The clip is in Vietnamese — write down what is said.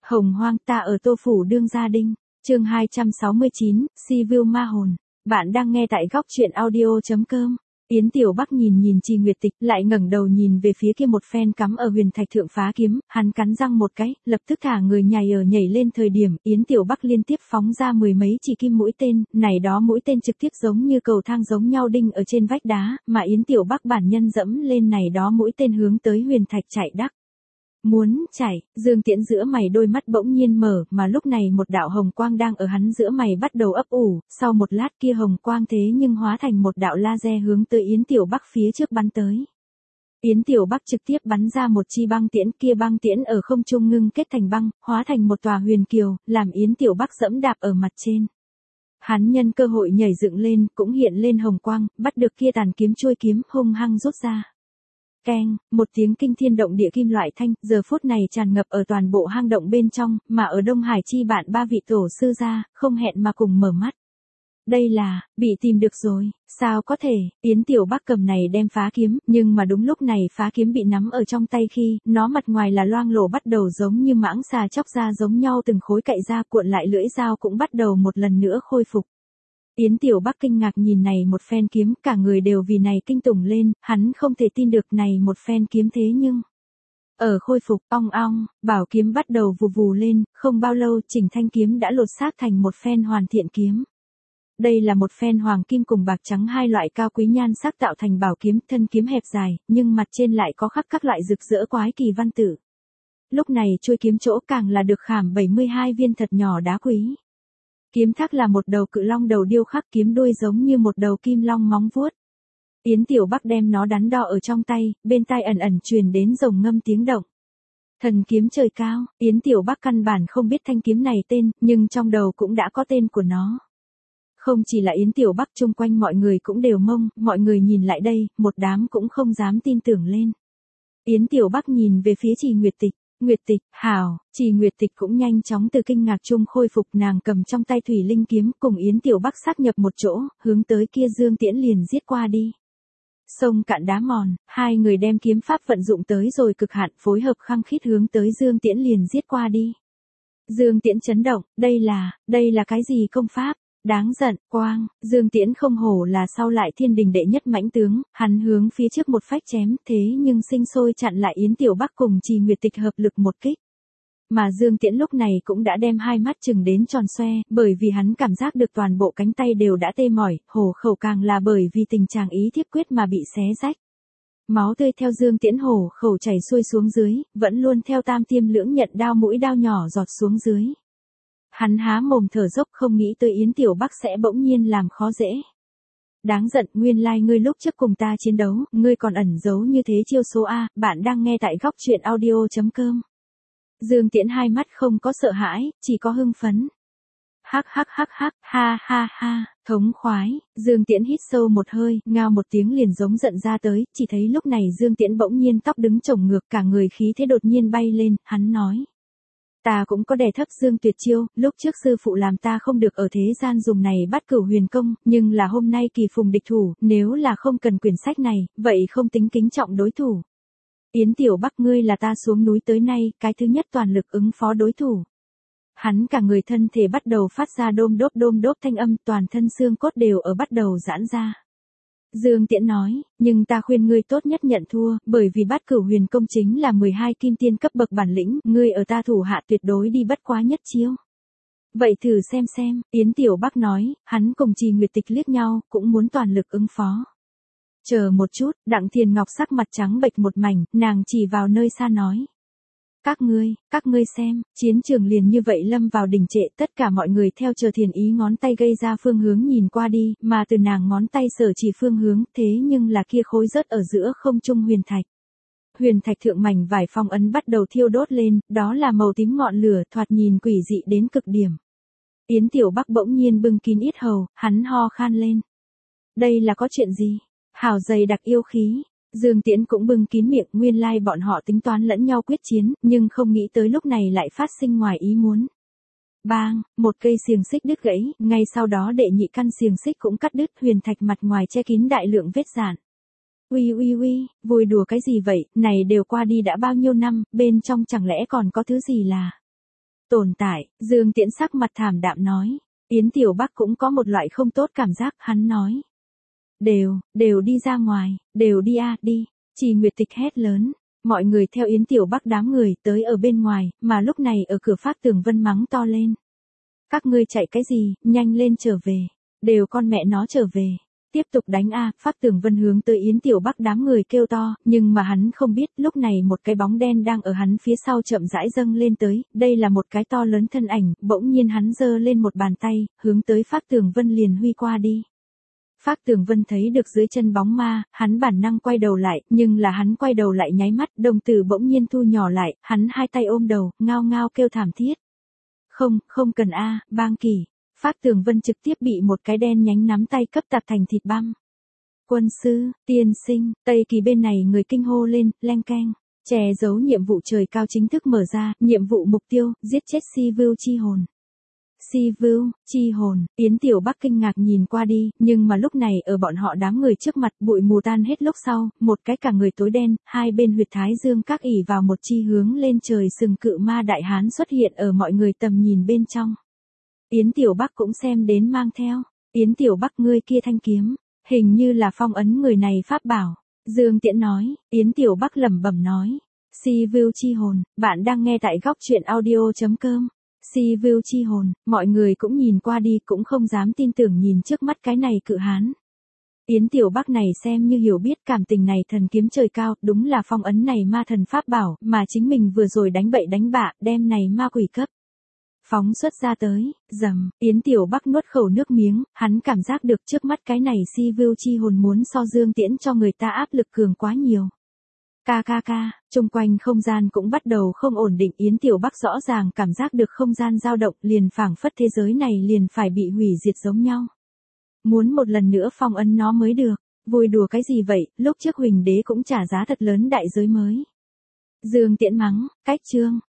Hồng hoang ta ở Tô Phủ Đương Gia Đinh, chương 269, Si View Ma Hồn. Bạn đang nghe tại góc truyện audio.com. Yến Tiểu Bắc nhìn Trì Nguyệt Tịch, lại ngẩng đầu nhìn về phía kia một phen cắm ở huyền thạch thượng phá kiếm, hắn cắn răng một cái, lập tức thả người nhảy lên thời điểm, Yến Tiểu Bắc liên tiếp phóng ra mười mấy chỉ kim mũi tên, này đó mũi tên trực tiếp giống như cầu thang giống nhau đinh ở trên vách đá, mà Yến Tiểu Bắc bản nhân dẫm lên này đó mũi tên hướng tới huyền thạch chạy đắc. Muốn chạy, Dương Tiễn giữa mày đôi mắt bỗng nhiên mở, mà lúc này một đạo hồng quang đang ở hắn giữa mày bắt đầu ấp ủ, sau một lát kia hồng quang thế nhưng hóa thành một đạo laser hướng tới Yến Tiểu Bắc phía trước bắn tới. Yến Tiểu Bắc trực tiếp bắn ra một chi băng tiễn, kia băng tiễn ở không trung ngưng kết thành băng, hóa thành một tòa huyền kiều, làm Yến Tiểu Bắc dẫm đạp ở mặt trên. Hắn nhân cơ hội nhảy dựng lên, cũng hiện lên hồng quang, bắt được kia tàn kiếm chuôi kiếm hung hăng rút ra. Keng, một tiếng kinh thiên động địa kim loại thanh, giờ phút này tràn ngập ở toàn bộ hang động bên trong, mà ở Đông Hải chi bạn ba vị tổ sư gia, không hẹn mà cùng mở mắt. Đây là, bị tìm được rồi, sao có thể, Yến Tiểu Bắc cầm này đem phá kiếm, nhưng mà đúng lúc này phá kiếm bị nắm ở trong tay khi, nó mặt ngoài là loang lổ bắt đầu giống như mãng xà chóc ra giống nhau từng khối cậy ra cuộn lại lưỡi dao cũng bắt đầu một lần nữa khôi phục. Yến Tiểu Bắc kinh ngạc nhìn này một phen kiếm, cả người đều vì này kinh tủng lên, hắn không thể tin được này một phen kiếm thế nhưng. Ở khôi phục, ong ong, bảo kiếm bắt đầu vù vù lên, không bao lâu chỉnh thanh kiếm đã lột xác thành một phen hoàn thiện kiếm. Đây là một phen hoàng kim cùng bạc trắng hai loại cao quý nhan sắc tạo thành bảo kiếm, thân kiếm hẹp dài, nhưng mặt trên lại có khắc các loại rực rỡ quái kỳ văn tử. Lúc này chuôi kiếm chỗ càng là được khảm 72 viên thật nhỏ đá quý. Kiếm thác là một đầu cự long đầu điêu khắc, kiếm đuôi giống như một đầu kim long móng vuốt. Yến Tiểu Bắc đem nó đắn đo ở trong tay, bên tai ẩn ẩn truyền đến rồng ngâm tiếng động. Thần kiếm trời cao, Yến Tiểu Bắc căn bản không biết thanh kiếm này tên, nhưng trong đầu cũng đã có tên của nó. Không chỉ là Yến Tiểu Bắc, chung quanh mọi người cũng đều mông, mọi người nhìn lại đây, một đám cũng không dám tin tưởng lên. Yến Tiểu Bắc nhìn về phía Trì Nguyệt Tịch. Nguyệt Tịch, hảo, Trì Nguyệt Tịch cũng nhanh chóng từ kinh ngạc chung khôi phục, nàng cầm trong tay thủy linh kiếm cùng Yến Tiểu Bắc sát nhập một chỗ, hướng tới kia Dương Tiễn liền giết qua đi. Sông cạn đá mòn, hai người đem kiếm pháp vận dụng tới rồi cực hạn, phối hợp khăng khít hướng tới Dương Tiễn liền giết qua đi. Dương Tiễn chấn động, đây là cái gì công pháp? Đáng giận, quang, Dương Tiễn không hổ là sau lại thiên đình đệ nhất mãnh tướng, hắn hướng phía trước một phách chém, thế nhưng sinh sôi chặn lại Yến Tiểu Bắc cùng Trì Nguyệt Tịch hợp lực một kích. Mà Dương Tiễn lúc này cũng đã đem hai mắt chừng đến tròn xoe, bởi vì hắn cảm giác được toàn bộ cánh tay đều đã tê mỏi, hổ khẩu càng là bởi vì tình trạng ý thiếp quyết mà bị xé rách. Máu tươi theo Dương Tiễn hổ khẩu chảy xuôi xuống dưới, vẫn luôn theo tam tiêm lưỡng nhận đao mũi đao nhỏ giọt xuống dưới. Hắn há mồm thở dốc, không nghĩ tới Yến Tiểu Bắc sẽ bỗng nhiên làm khó dễ. Đáng giận, nguyên lai ngươi lúc trước cùng ta chiến đấu, ngươi còn ẩn giấu như thế chiêu số A, bạn đang nghe tại góc truyện audio.com. Dương Tiễn hai mắt không có sợ hãi, chỉ có hưng phấn. Hắc, ha ha ha, thống khoái, Dương Tiễn hít sâu một hơi, ngao một tiếng liền giống giận ra tới, chỉ thấy lúc này Dương Tiễn bỗng nhiên tóc đứng chổng ngược, cả người khí thế đột nhiên bay lên, hắn nói. Ta cũng có đè thấp Dương tuyệt chiêu, lúc trước sư phụ làm ta không được ở thế gian dùng này bắt cửu huyền công, nhưng là hôm nay kỳ phùng địch thủ, nếu là không cần quyển sách này, vậy không tính kính trọng đối thủ. Yến Tiểu Bắc, ngươi là ta xuống núi tới nay, cái thứ nhất toàn lực ứng phó đối thủ. Hắn cả người thân thể bắt đầu phát ra đôm đốp thanh âm, toàn thân xương cốt đều ở bắt đầu giãn ra. Dương Tiễn nói, nhưng ta khuyên ngươi tốt nhất nhận thua, bởi vì bát cửu huyền công chính là 12 kim tiên cấp bậc bản lĩnh, ngươi ở ta thủ hạ tuyệt đối đi bất quá nhất chiêu. Vậy thử xem, Yến Tiểu Bắc nói, hắn cùng Trì Nguyệt Tịch liếc nhau, cũng muốn toàn lực ứng phó. Chờ một chút, Đặng Thiền Ngọc sắc mặt trắng bệch một mảnh, nàng chỉ vào nơi xa nói. Các ngươi xem, chiến trường liền như vậy lâm vào đình trệ, tất cả mọi người theo chờ Thiền ý ngón tay gây ra phương hướng nhìn qua đi, mà từ nàng ngón tay sở chỉ phương hướng, thế nhưng là kia khối rớt ở giữa không trung huyền thạch. Huyền thạch thượng mảnh vải phong ấn bắt đầu thiêu đốt lên, đó là màu tím ngọn lửa, thoạt nhìn quỷ dị đến cực điểm. Yến Tiểu Bắc bỗng nhiên bưng kín yết hầu, hắn ho khan lên. Đây là có chuyện gì? Hào dày đặc yêu khí. Dương Tiễn cũng bưng kín miệng, nguyên lai bọn họ tính toán lẫn nhau quyết chiến, nhưng không nghĩ tới lúc này lại phát sinh ngoài ý muốn. Bang, một cây xiềng xích đứt gãy, ngay sau đó đệ nhị căn xiềng xích cũng cắt đứt, huyền thạch mặt ngoài che kín đại lượng vết rạn. Uy, vui đùa cái gì vậy, này đều qua đi đã bao nhiêu năm, bên trong chẳng lẽ còn có thứ gì là. tồn tại, Dương Tiễn sắc mặt thảm đạm nói. Yến Tiểu Bắc cũng có một loại không tốt cảm giác, hắn nói. Đều đi ra ngoài, đều đi đi. Trì Nguyệt Tịch hét lớn. Mọi người theo Yến Tiểu Bắc đám người tới ở bên ngoài, mà lúc này ở cửa Phác Tường Vân mắng to lên. Các ngươi chạy cái gì, nhanh lên trở về. Đều con mẹ nó trở về. Tiếp tục đánh Phác Tường Vân hướng tới Yến Tiểu Bắc đám người kêu to, nhưng mà hắn không biết lúc này một cái bóng đen đang ở hắn phía sau chậm rãi dâng lên tới, đây là một cái to lớn thân ảnh, bỗng nhiên hắn giơ lên một bàn tay, hướng tới Phác Tường Vân liền huy qua đi. Phác Tường Vân thấy được dưới chân bóng ma, hắn bản năng quay đầu lại, nhưng là hắn quay đầu lại nháy mắt, đồng tử bỗng nhiên thu nhỏ lại, hắn hai tay ôm đầu, ngao ngao kêu thảm thiết. Không cần Bang Kỳ. Phác Tường Vân trực tiếp bị một cái đen nhánh nắm tay cấp tạp thành thịt băm. Quân sư, tiên sinh, Tây Kỳ bên này người kinh hô lên, leng keng. Che giấu nhiệm vụ trời cao chính thức mở ra, nhiệm vụ mục tiêu, giết chết Si Vưu chi hồn. Si Vưu, chi hồn, Yến Tiểu Bắc kinh ngạc nhìn qua đi, nhưng mà lúc này ở bọn họ đám người trước mặt bụi mù tan hết lúc sau, một cái cả người tối đen, hai bên huyệt thái dương các ỉ vào một chi hướng lên trời sừng cự ma đại hán xuất hiện ở mọi người tầm nhìn bên trong. Yến Tiểu Bắc cũng xem đến mang theo. Yến Tiểu Bắc ngươi kia thanh kiếm, hình như là phong ấn người này pháp bảo. Dương Tiễn nói, Yến Tiểu Bắc lẩm bẩm nói. Si Vưu chi hồn, bạn đang nghe tại góc truyện audio.com. Si Vưu chi hồn, mọi người cũng nhìn qua đi cũng không dám tin tưởng nhìn trước mắt cái này cự hán. Yến Tiểu Bắc này xem như hiểu biết cảm tình này thần kiếm trời cao, đúng là phong ấn này ma thần pháp bảo, mà chính mình vừa rồi đánh bậy đánh bạ, đem này ma quỷ cấp. Phóng xuất ra tới, rầm, Yến Tiểu Bắc nuốt khẩu nước miếng, hắn cảm giác được trước mắt cái này Si Vưu chi hồn muốn so Dương Tiễn cho người ta áp lực cường quá nhiều. Chung quanh không gian cũng bắt đầu không ổn định, Yến Tiểu Bắc rõ ràng cảm giác được không gian dao động, liền phảng phất thế giới này liền phải bị hủy diệt giống nhau. Muốn một lần nữa phong ấn nó mới được, vui đùa cái gì vậy, lúc trước Huỳnh Đế cũng trả giá thật lớn đại giới mới. Dương Tiễn mắng, cách chương,